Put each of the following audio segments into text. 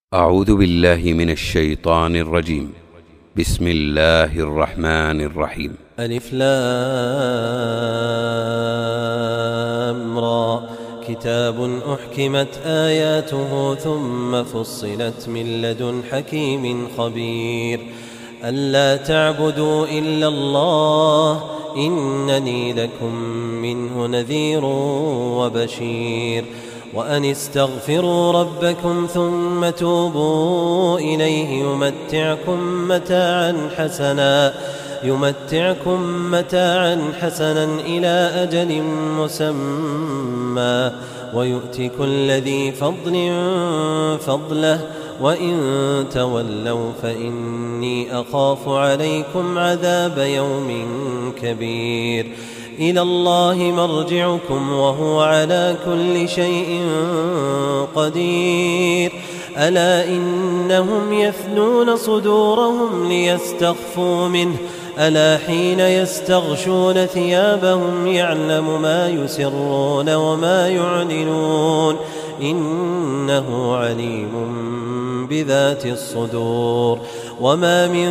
أعوذ بالله من الشيطان الرجيم. بسم الله الرحمن الرحيم. ألف لام را كتاب أحكمت آياته ثم فصلت من لدن حكيم خبير ألا تعبدوا إلا الله إنني لكم منه نذير وبشير وأن استغفروا ربكم ثم توبوا إليه يمتعكم متاعا حسنا إلى أجل مسمى ويؤتي كل ذي فضل فضله وإن تولوا فإني أخاف عليكم عذاب يوم كبير إلى الله مرجعكم وهو على كل شيء قدير ألا إنهم يثنون صدورهم ليستخفوا منه ألا حين يستغشون ثيابهم يعلم ما يسرون وما يعلنون إنه عليم بذات الصدور وما من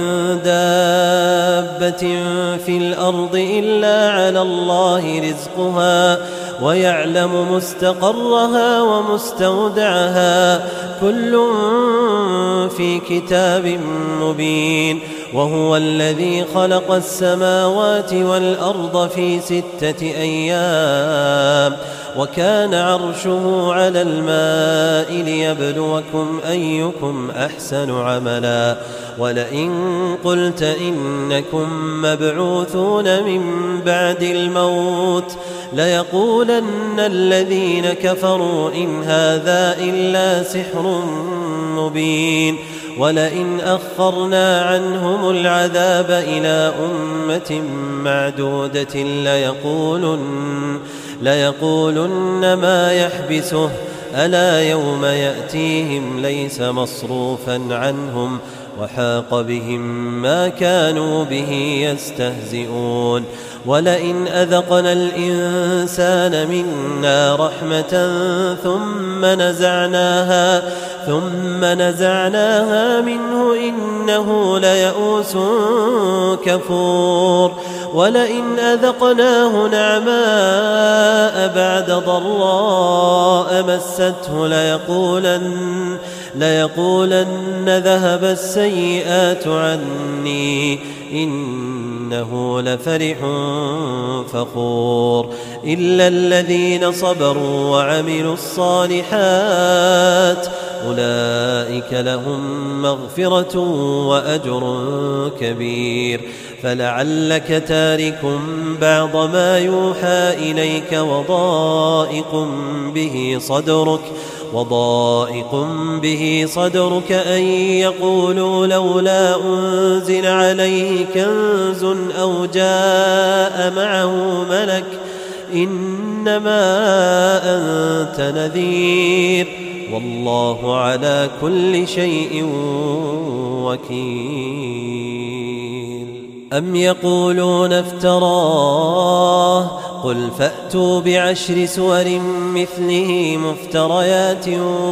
دابة في الأرض إلا على الله رزقها ويعلم مستقرها ومستودعها كل في كتاب مبين وهو الذي خلق السماوات والأرض في 6 أيام وكان عرشه على الماء ليبلوكم أيكم أحسن عملا ولئن قلت إنكم مبعوثون من بعد الموت ليقولن الذين كفروا إن هذا إلا سحر مبين ولئن أخرنا عنهم العذاب إلى أمة معدودة ليقولن ما يحبسه ألا يوم يأتيهم ليس مصروفا عنهم وحاق بهم ما كانوا به يستهزئون ولئن أذقنا الإنسان منا رحمة ثم نزعناها منه إنه ليئوس كفور ولئن أذقناه نعماء بعد ضراء مسته ليقولن ذهب السيئات عني إنه لفرح فخور إلا الذين صبروا وعملوا الصالحات أولئك لهم مغفرة وأجر كبير فلعلك تارك بعض ما يوحى إليك وضائق به صدرك أن يقولوا لولا أنزل عليه كنز أو جاء معه ملك إنما أنت نذير والله على كل شيء وكيل أم يقولون افتراه قل فأتوا ب10 سور مثله مفتريات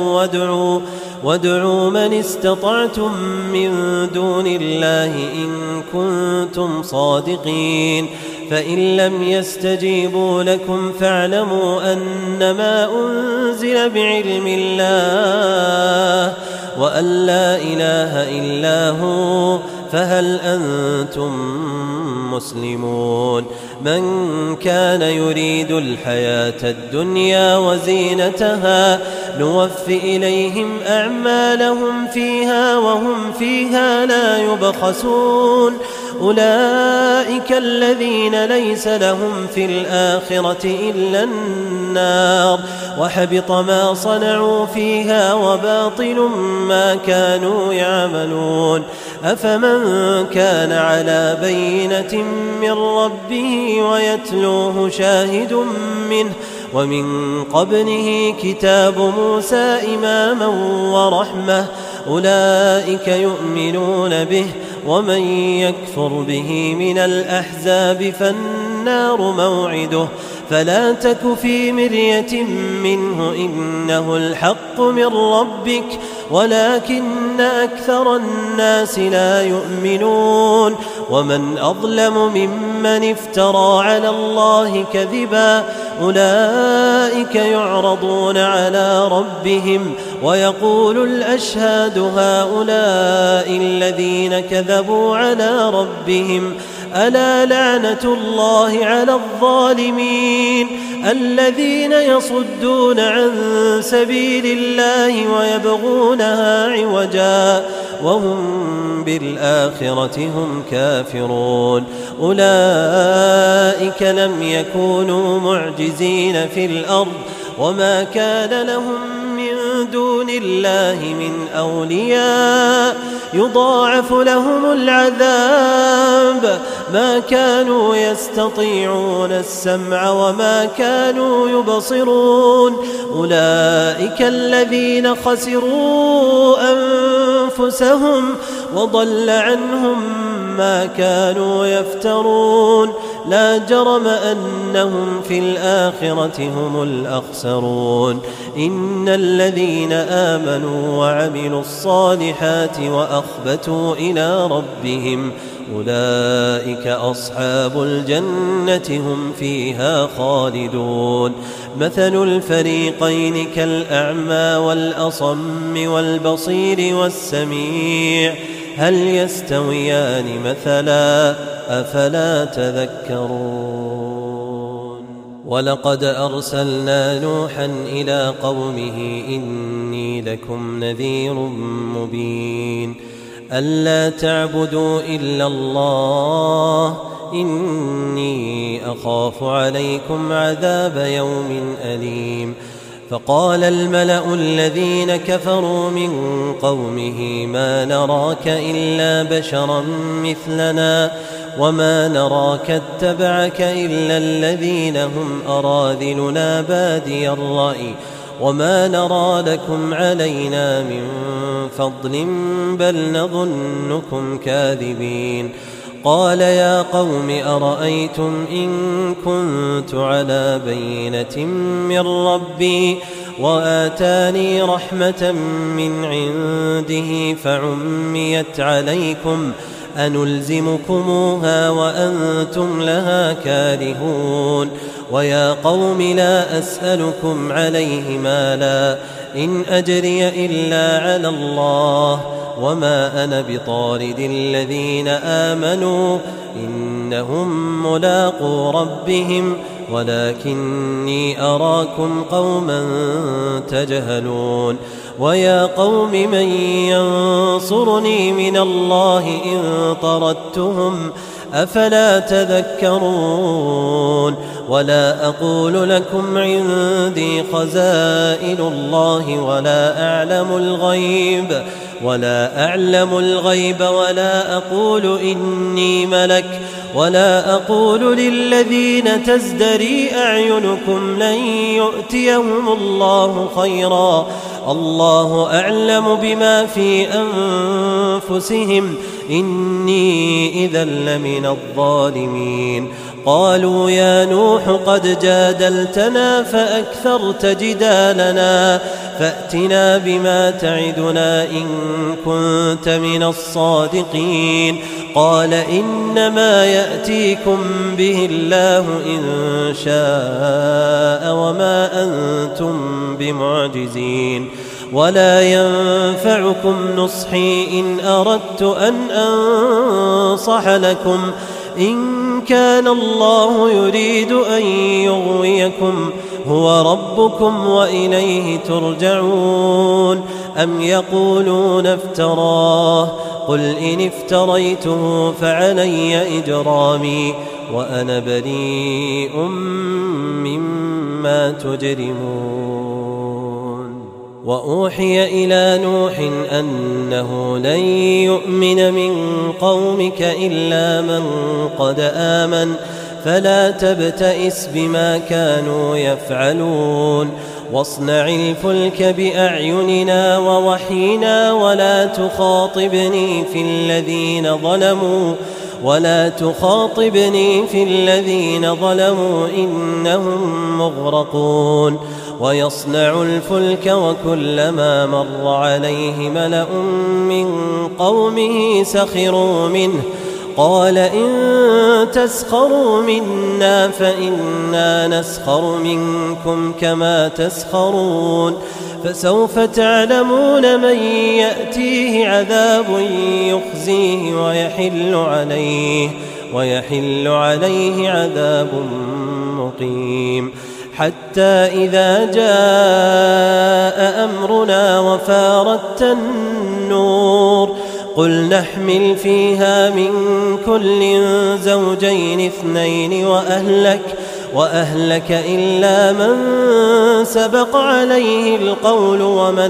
وادعوا من استطعتم من دون الله إن كنتم صادقين فإن لم يستجيبوا لكم فاعلموا أنما أنزل بعلم الله وأن لا إله إلا هو فهل أنتم مسلمون من كان يريد الحياة الدنيا وزينتها نوف إليهم أعمالهم فيها وهم فيها لا يبخسون أولئك الذين ليس لهم في الآخرة إلا النار وحبط ما صنعوا فيها وباطل ما كانوا يعملون أفمن كان على بينة من ربه ويتلوه شاهد منه ومن قبله كتاب موسى إماما ورحمة أولئك يؤمنون به ومن يكفر به من الأحزاب فالنار موعده فلا تك في مرية منه إنه الحق من ربك ولكن أكثر الناس لا يؤمنون ومن أظلم ممن افترى على الله كذبا أولئك يعرضون على ربهم ويقول الأشهاد هؤلاء الذين كذبوا على ربهم ألا لعنة الله على الظالمين الذين يصدون عن سبيل الله ويبغونها عوجا وهم بالآخرة هم كافرون أولئك لم يكونوا معجزين في الأرض وما كان لهم من دون الله من أولياء يضاعف لهم العذاب ما كانوا يستطيعون السمع وما كانوا يبصرون أولئك الذين خسروا أنفسهم وضل عنهم ما كانوا يفترون لا جرم أنهم في الآخرة هم الأخسرون إن الذين آمنوا وعملوا الصالحات وأخبتوا إلى ربهم أولئك أصحاب الجنة هم فيها خالدون مثل الفريقين كالأعمى والأصم والبصير والسميع هل يستويان مثلا أفلا تذكرون ولقد أرسلنا نوحا إلى قومه إني لكم نذير مبين ألا تعبدوا إلا الله إني أخاف عليكم عذاب يوم أليم فقال الملأ الذين كفروا من قومه ما نراك إلا بشرا مثلنا وما نراك اتبعك إلا الذين هم أراذلنا بادي الرأي وما نرى لكم علينا من فضل بل نظنكم كاذبين قال يا قوم أرأيتم إن كنت على بينة من ربي وآتاني رحمة من عنده فعميت عليكم أنلزمكموها وأنتم لها كارهون ويا قوم لا أسألكم عليه مالا إن أجري إلا على الله وما أنا بطارد الذين آمنوا إنهم ملاقو ربهم ولكني أراكم قوما تجهلون ويا قوم من ينصرني من الله إن طردتهم أفلا تذكرون ولا أقول لكم عندي خزائن الله ولا أعلم الغيب ولا أقول إني ملك ولا أقول للذين تزدري أعينكم لن يؤتيهم الله خيرا الله أعلم بما في أنفسهم إني إذا لمن الظالمين قالوا يا نوح قد جادلتنا فأكثرت جدالنا فأتنا بما تعدنا إن كنت من الصادقين قال إنما يأتيكم به الله إن شاء وما أنتم بمعجزين ولا ينفعكم نصحي إن أردت أن أنصح لكم إن كان الله يريد أن يغويكم هو ربكم وإليه ترجعون أم يقولون افتراه قل إن افتريته فعلي إجرامي وأنا بريء مما تجرمون وأوحي إلى نوح أنه لن يؤمن من قومك إلا من قد آمن فلا تبتئس بما كانوا يفعلون واصنع الفلك بأعيننا ووحينا ولا تخاطبني في الذين ظلموا إنهم مغرقون ويصنع الفلك وكلما مر عليه ملأ من قومه سخروا منه قال إن تسخروا منا فإنا نسخر منكم كما تسخرون فسوف تعلمون من يأتيه عذاب يخزيه ويحل عليه عذاب مقيم حتى إذا جاء أمرنا وفارت النور قل نحمل فيها من كل زوجين اثنين وأهلك إلا من سبق عليه القول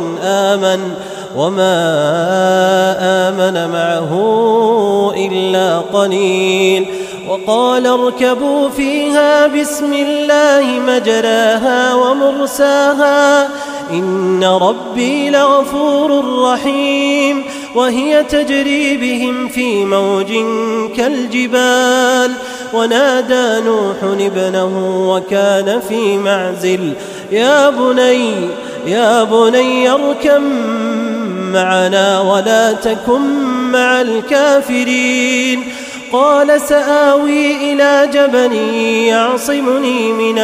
وما آمن معه إلا قليل وقال اركبوا فيها بسم الله مجراها ومرساها إن ربي لغفور رحيم وهي تجري بهم في موج كالجبال ونادى نوح ابنه وكان في معزل يا بني اركب معنا ولا تكن مع الكافرين قال سآوي إلى جبل يعصمني من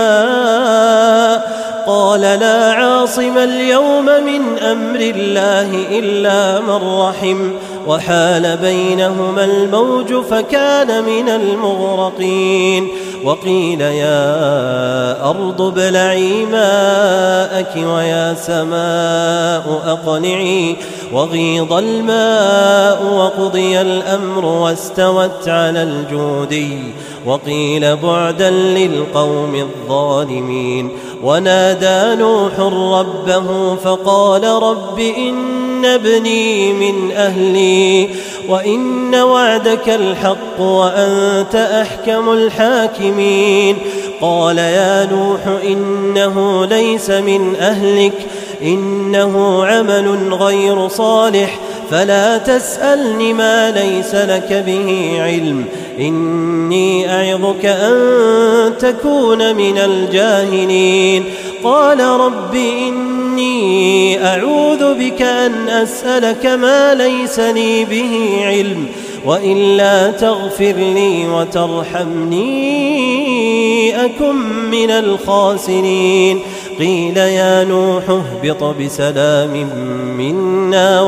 الماء قال لا عاصم اليوم من أمر الله إلا من رحم وحال بينهما الموج فكان من المغرقين وقيل يا أرض ابلعي ماءك ويا سماء أقلعي وغيض الماء وقضي الأمر واستوت على الجودي وقيل بعدا للقوم الظالمين ونادى نوح ربه فقال رب إن ابني من أهلي وإن وعدك الحق وأنت أحكم الحاكمين قال يا نوح إنه ليس من أهلك إنه عمل غير صالح فلا تسألني ما ليس لك به علم إني أعظك أن تكون من الجاهلين قال رب إني أعوذ بك أن أسألك ما ليس لي به علم وإلا تغفر لي وترحمني أكن من الخاسرين قيل يا نوح اهبط بسلام منا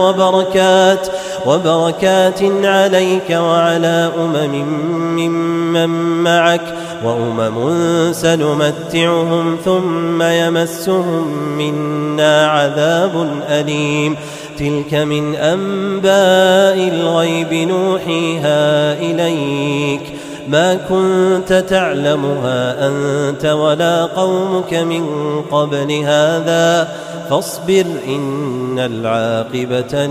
وبركات عليك وعلى ممن معك سنمتعهم ثم يمسهم منا عذاب أليم تلك من أنباء الغيب نوحيها إليك ما كنت تعلمها أنت ولا قومك من قبل هذا فاصبر إن العاقبة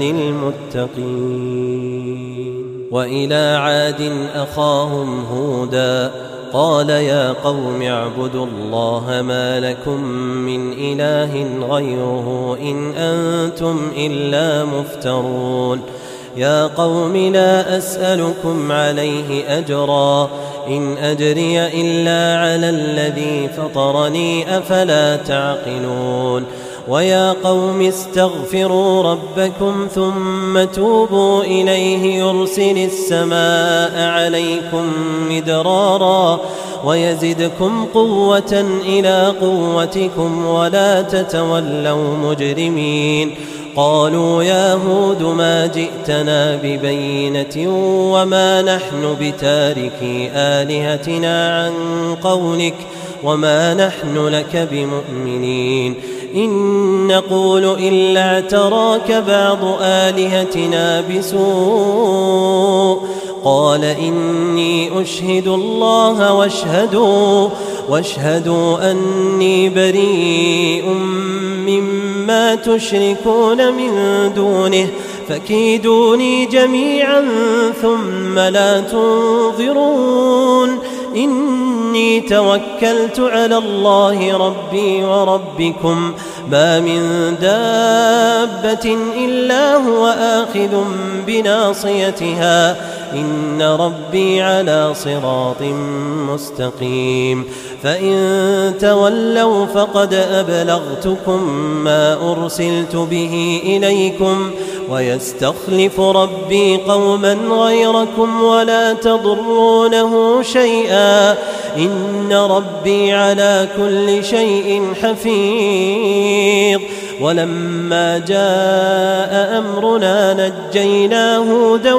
للمتقين وإلى عاد أخاهم هودا قال يا قوم اعبدوا الله ما لكم من إله غيره إن أنتم إلا مفترون يا قوم لا أسألكم عليه أجرا إن أجري إلا على الذي فطرني أفلا تعقلون ويا قوم استغفروا ربكم ثم توبوا إليه يرسل السماء عليكم مدرارا ويزدكم قوة إلى قوتكم ولا تتولوا مجرمين قالوا يا هود ما جئتنا ببينة وما نحن بتاركي آلهتنا عن قولك وما نحن لك بمؤمنين إن نقول إلا اعتراك بعض آلهتنا بسوء قال إني أشهد الله واشهدوا أني بريء مما تشركون من دونه فكيدوني جميعا ثم لا تنظرون إني توكلت على الله ربي وربكم ما من دابة إلا هو آخذ بناصيتها إن ربي على صراط مستقيم فإن تولوا فقد أبلغتكم ما أرسلت به إليكم ويستخلف ربي قوما غيركم ولا تضرونه شيئا إن ربي على كل شيء حفيظ ولما جاء أمرنا نجينا هودا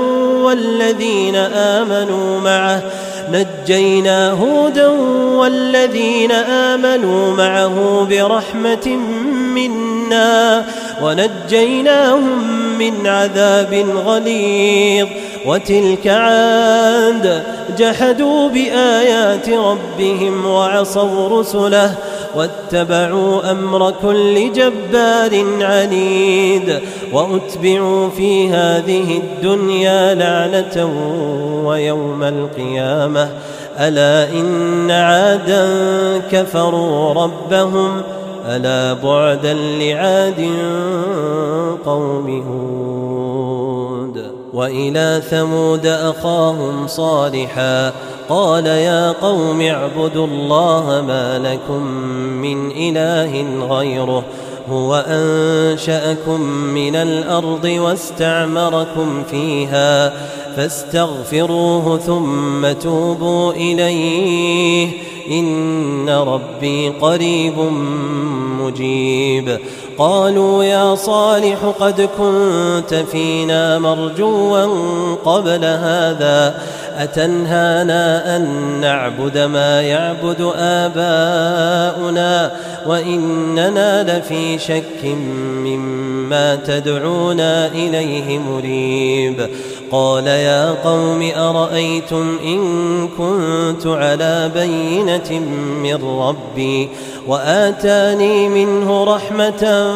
والذين آمنوا معه برحمة منا ونجيناهم من عذاب غليظ وتلك عاد جحدوا بآيات ربهم وعصوا رسله واتبعوا أمر كل جبار عنيد وأتبعوا في هذه الدنيا لعنة ويوم القيامة ألا إن عادا كفروا ربهم ألا بعدا لعاد قوم هود وإلى ثمود أخاهم صالحا قال يا قوم اعبدوا الله ما لكم من إله غيره هو أنشأكم من الأرض واستعمركم فيها فاستغفروه ثم توبوا إليه إن ربي قريب مجيب قالوا يا صالح قد كنت فينا مرجوا قبل هذا أتنهانا أن نعبد ما يعبد آباؤنا وإننا لفي شك مما تدعونا إليه مريب قال يا قوم أرأيتم إن كنت على بينة من ربي وآتاني منه رحمة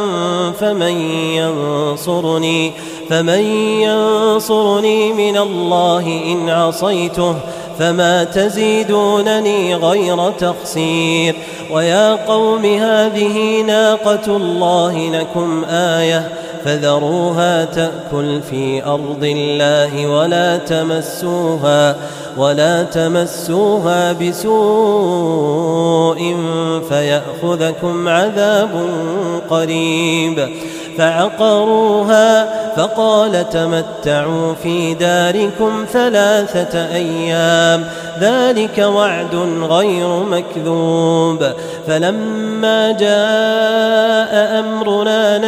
فمن ينصرني من الله إن عصيته فما تزيدونني غير تخسير ويا قوم هذه ناقة الله لكم آية فذروها تأكل في أرض الله ولا تمسوها بسوء فيأخذكم عذاب قريب فعقروها فقال تمتعوا في داركم 3 أيام ذلك وعد غير مكذوب فلما جاء أمرنا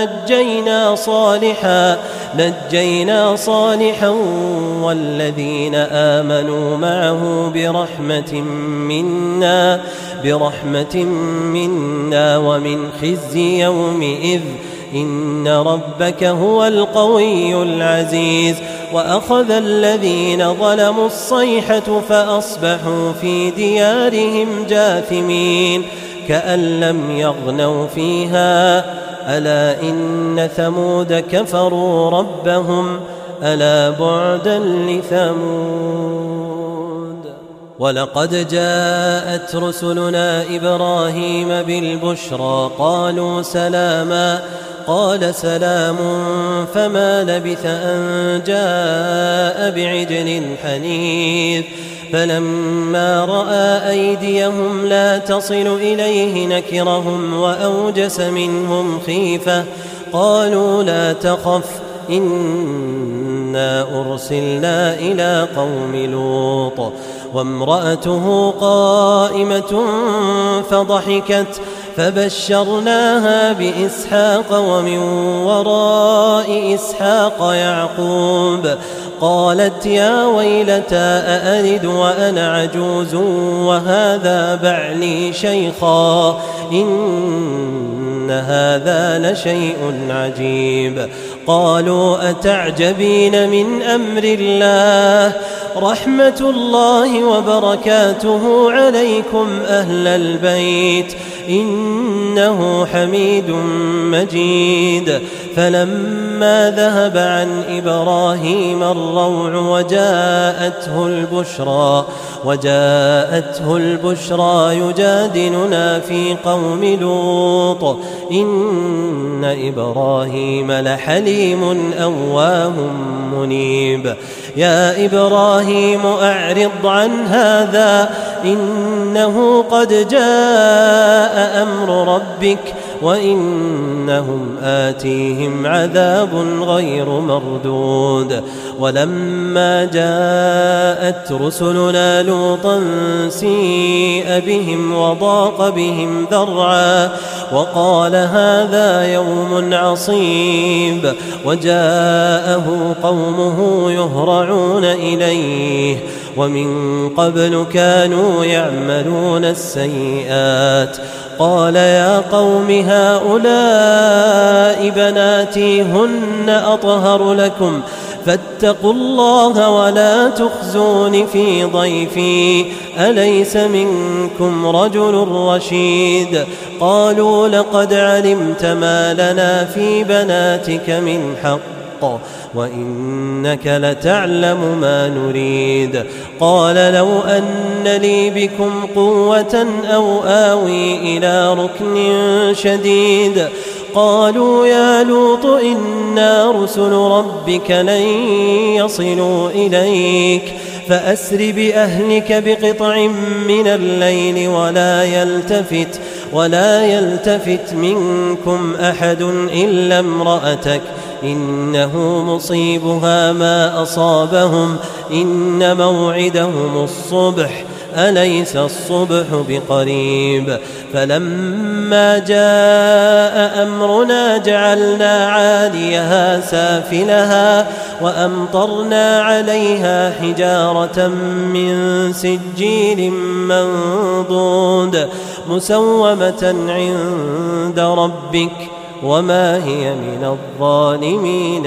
نجينا صالحا والذين آمنوا معه برحمة منا ومن خزي يومئذ إن ربك هو القوي العزيز وأخذ الذين ظلموا الصيحة فأصبحوا في ديارهم جاثمين كأن لم يغنوا فيها ألا إن ثمود كفروا ربهم ألا بعدا لثمود ولقد جاءت رسلنا إبراهيم بالبشرى قالوا سلاما قال سلام فما لبث أن جاء بعجل حنيذ فلما رأى أيديهم لا تصل إليه نكرهم وأوجس منهم خيفة قالوا لا تخف إنا أرسلنا إلى قوم لوط وامرأته قائمة فضحكت فبشرناها بإسحاق ومن وراء إسحاق يعقوب قالت يا ويلتى أألد وأنا عجوز وهذا بعلي شيخا إن هذا لشيء عجيب قالوا أتعجبين من أمر الله رحمة الله وبركاته عليكم أهل البيت إنه حميد مجيد فلما ذهب عن إبراهيم الروع وجاءته البشرى يجادلنا في قوم لوط إن إبراهيم لحليم أواه منيب يا إبراهيم أعرض عن هذا إنه قد جاء أمر ربك وإنهم آتيهم عذاب غير مردود ولما جاءت رسلنا لوطا سيء بهم وضاق بهم ذرعا وقال هذا يوم عصيب وجاءه قومه يهرعون إليه ومن قبل كانوا يعملون السيئات قال يا قوم هؤلاء بناتي هن أطهر لكم فاتقوا الله ولا تخزون في ضيفي أليس منكم رجل رشيد قالوا لقد علمت ما لنا في بناتك من حق وإنك لتعلم ما نريد قال لو أن لي بكم قوة أو آوي إلى ركن شديد قالوا يا لوط إنا رسل ربك لن يصلوا إليك فأسر بأهلك بقطع من الليل ولا يلتفت منكم أحد إلا امرأتك إنه مصيبها ما أصابهم إن موعدهم الصبح أليس الصبح بقريب فلما جاء أمرنا جعلنا عاليها سافلها وأمطرنا عليها حجارة من سجيل منضود مسومة عند ربك وما هي من الظالمين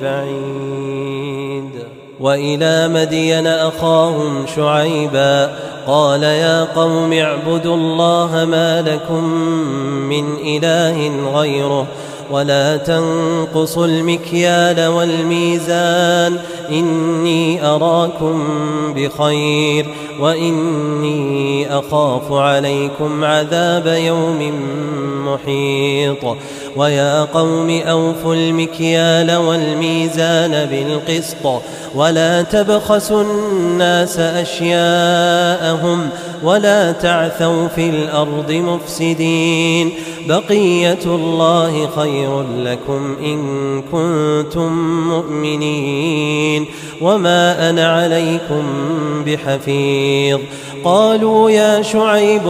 ببعيد وإلى مدين أخاهم شعيبا قال يا قوم اعبدوا الله ما لكم من إله غيره ولا تنقصوا المكيال والميزان إني أراكم بخير وإني أخاف عليكم عذاب يوم محيط ويا قوم أوفوا المكيال والميزان بالقسط ولا تبخسوا الناس أشياءهم ولا تعثوا في الأرض مفسدين بقية الله خير لكم إن كنتم مؤمنين وما أنا عليكم بحفيظ قالوا يا شعيب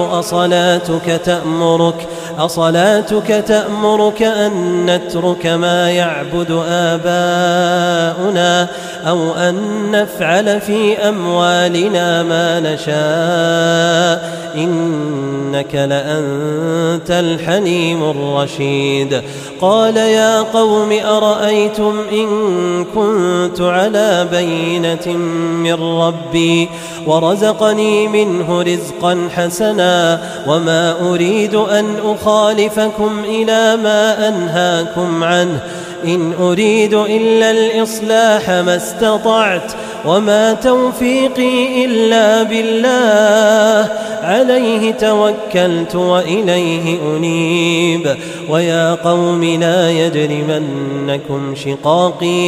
أصلاتك تأمرك أن نترك ما يعبد آباؤنا أو أن نفعل في أموالنا ما نشاء إنك لأنت الحليم الرشيد قال يا قوم أرأيتم إن كنت على بينة من ربي ورزقني منه رزقا حسنا وما أريد أن أخالفكم إلى ما أنهاكم عنه إن أريد إلا الإصلاح ما استطعت وما توفيقي إلا بالله عليه توكلت وإليه أنيب ويا قوم لا يجرمنكم شقاقي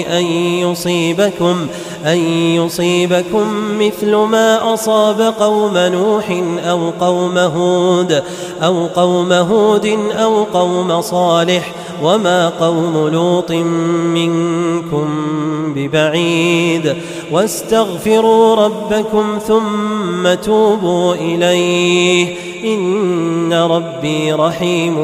أن يصيبكم مثل ما أصاب قوم نوح أو قوم هود أو قوم صالح وما قوم لوط منكم ببعيد واستغفروا ربكم ثم توبوا إليه إن ربي رحيم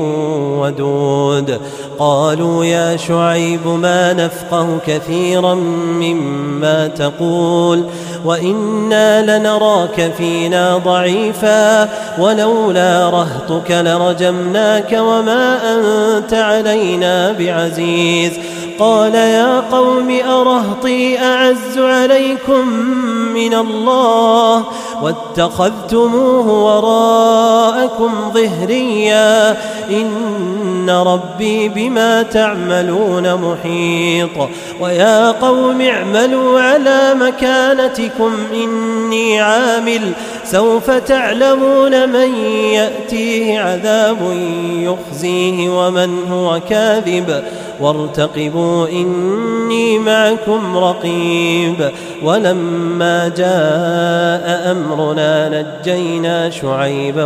ودود قالوا يا شعيب ما نفقه كثيرا مما تقول وإنا لنراك فينا ضعيفا ولولا رهطك لرجمناك وما أنت علينا بعزيز قال يا قوم أرهطي أعز عليكم من الله واتخذتموه وراءكم ظهريا إن ربي بما تعملون محيط ويا قوم اعملوا على مكانتكم إني عامل سوف تعلمون من يأتيه عذاب يخزيه ومن هو كاذب وارتقبوا إني معكم رقيب ولما جاء أمرنا نجينا شعيبا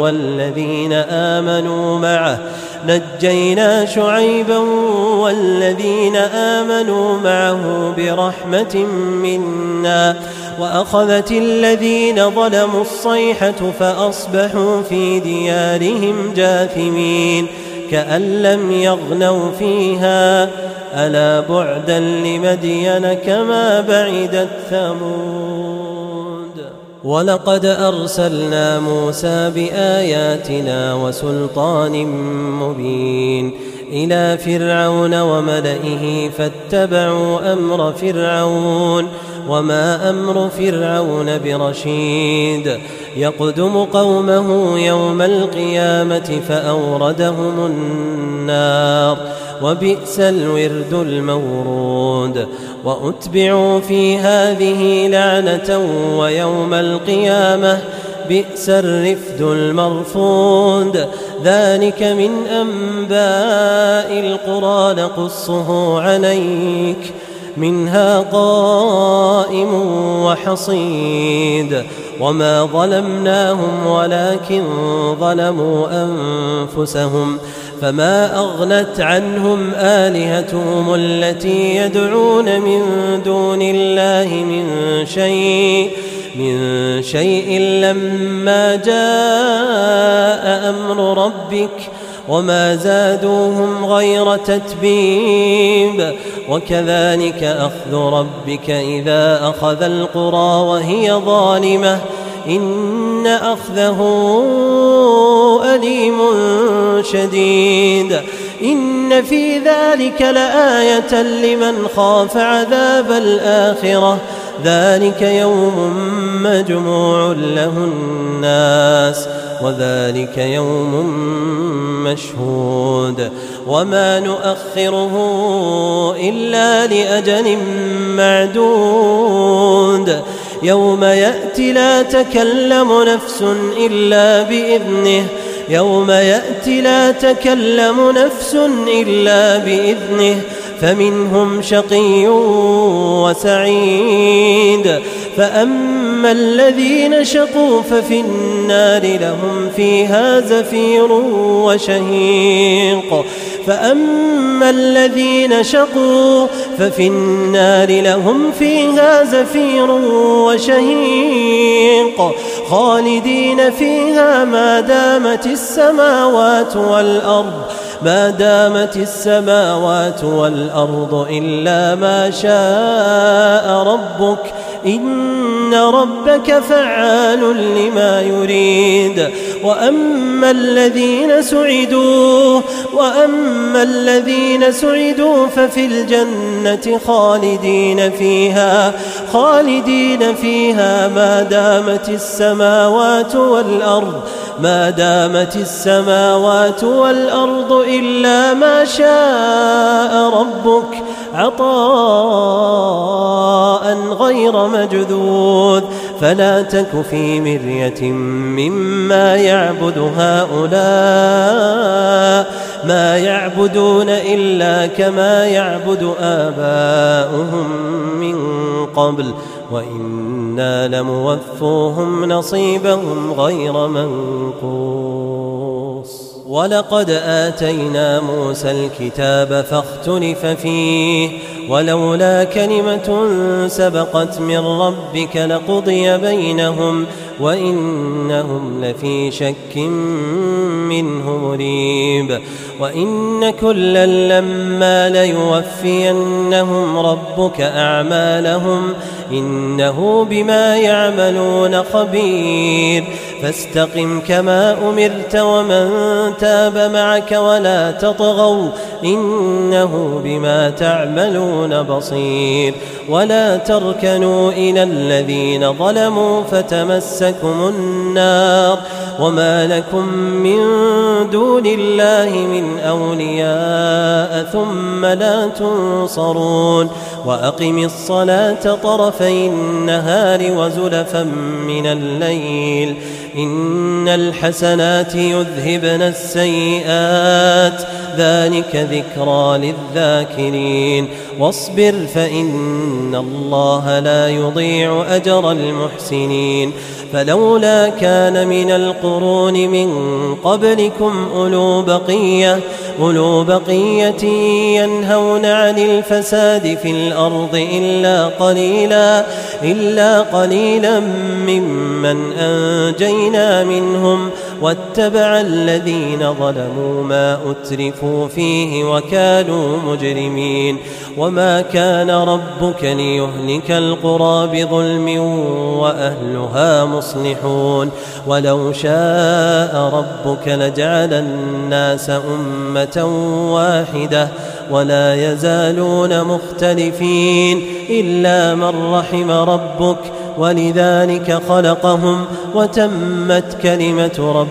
والذين آمنوا معه برحمة منا وأخذت الذين ظلموا الصيحة فأصبحوا في ديارهم جاثمين كأن لم يغنوا فيها ألا بعدا لمدين كما بعدت ثمود ولقد أرسلنا موسى بآياتنا وسلطان مبين إلى فرعون وملئه فاتبعوا أمر فرعون وما أمر فرعون برشيد يقدم قومه يوم القيامة فأوردهم النار وبئس الورد المورود وأتبعوا في هذه لعنة ويوم القيامة بئس الرفد المرفود ذلك من أنباء القرى نقصه عليك منها قائم وحصيد وما ظلمناهم ولكن ظلموا أنفسهم فما أغنت عنهم آلهتهم التي يدعون من دون الله من شيء لما جاء أمر ربك وما زادوهم غير تتبيب وكذلك أخذ ربك إذا أخذ القرى وهي ظالمة إن أخذه أليم شديد إن في ذلك لآية لمن خاف عذاب الآخرة ذلك يوم مجموع له الناس وذلك يوم مشهود وما نؤخره إلا لأجل معدود يوم يأتي لا تكلم نفس إلا بإذنه فمنهم شقي وسعيد فأما الذين شقوا ففي النار لهم فيها زفير وشهيق خالدين فيها ما دامت السماوات والأرض إلا ما شاء ربك إن ربك فعال لما يريد وأما الذين سعدوا ففي الجنة خالدين فيها ما دامت السماوات والأرض إلا ما شاء ربك عطاء غير مجذوذ فلا تك في مرية مما يعبد هؤلاء ما يعبدون إلا كما يعبد آباؤهم من قبل وإنا لموفوهم نصيبهم غير منقوص ولقد آتينا موسى الكتاب فاختلف فيه ولولا كلمة سبقت من ربك لقضي بينهم وإنهم لفي شك منه مريب وإن كلا لما ليوفينهم ربك أعمالهم إنه بما يعملون خبير فاستقم كما أمرت ومن تاب معك ولا تطغوا إنه بما تعملون بصير ولا تركنوا إلى الذين ظلموا فتمسكم النار وما لكم من دون الله من أولياء ثم لا تنصرون وأقم الصلاة طرفي النهار وزلفا من الليل إن الحسنات يذهبن السيئات ذلك ذكرى للذاكرين واصبر فإن الله لا يضيع أجر المحسنين فلولا كان من القرون من قبلكم أولو بقية ينهون عن الفساد في الأرض إلا قليلا ممن أنجينا منهم واتبع الذين ظلموا ما أترفوا فيه وكانوا مجرمين وما كان ربك ليهلك القرى بظلم وأهلها مصلحون ولو شاء ربك لجعل الناس أمة واحدة ولا يزالون مختلفين إلا من رحم ربك ولذلك خلقهم وتمت كلمة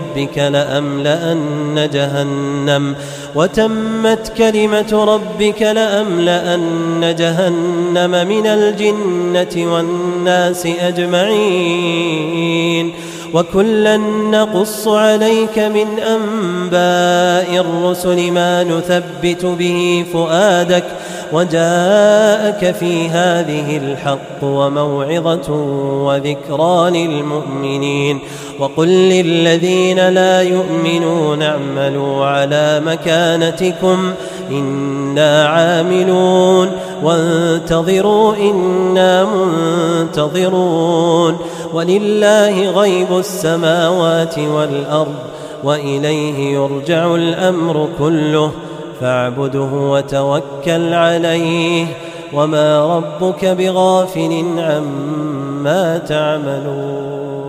ربك لأملأن جهنم من الجنة والناس أجمعين وكلا نقص عليك من أنباء الرسل ما نثبت به فؤادك وجاءك في هذه الحق وموعظة وذكرى للمؤمنين وقل للذين لا يؤمنون اعملوا على مكانتكم إنا عاملون وانتظروا إنا منتظرون ولله غيب السماوات والأرض وإليه يرجع الأمر كله فاعبده وتوكل عليه وما ربك بغافل عما تعملون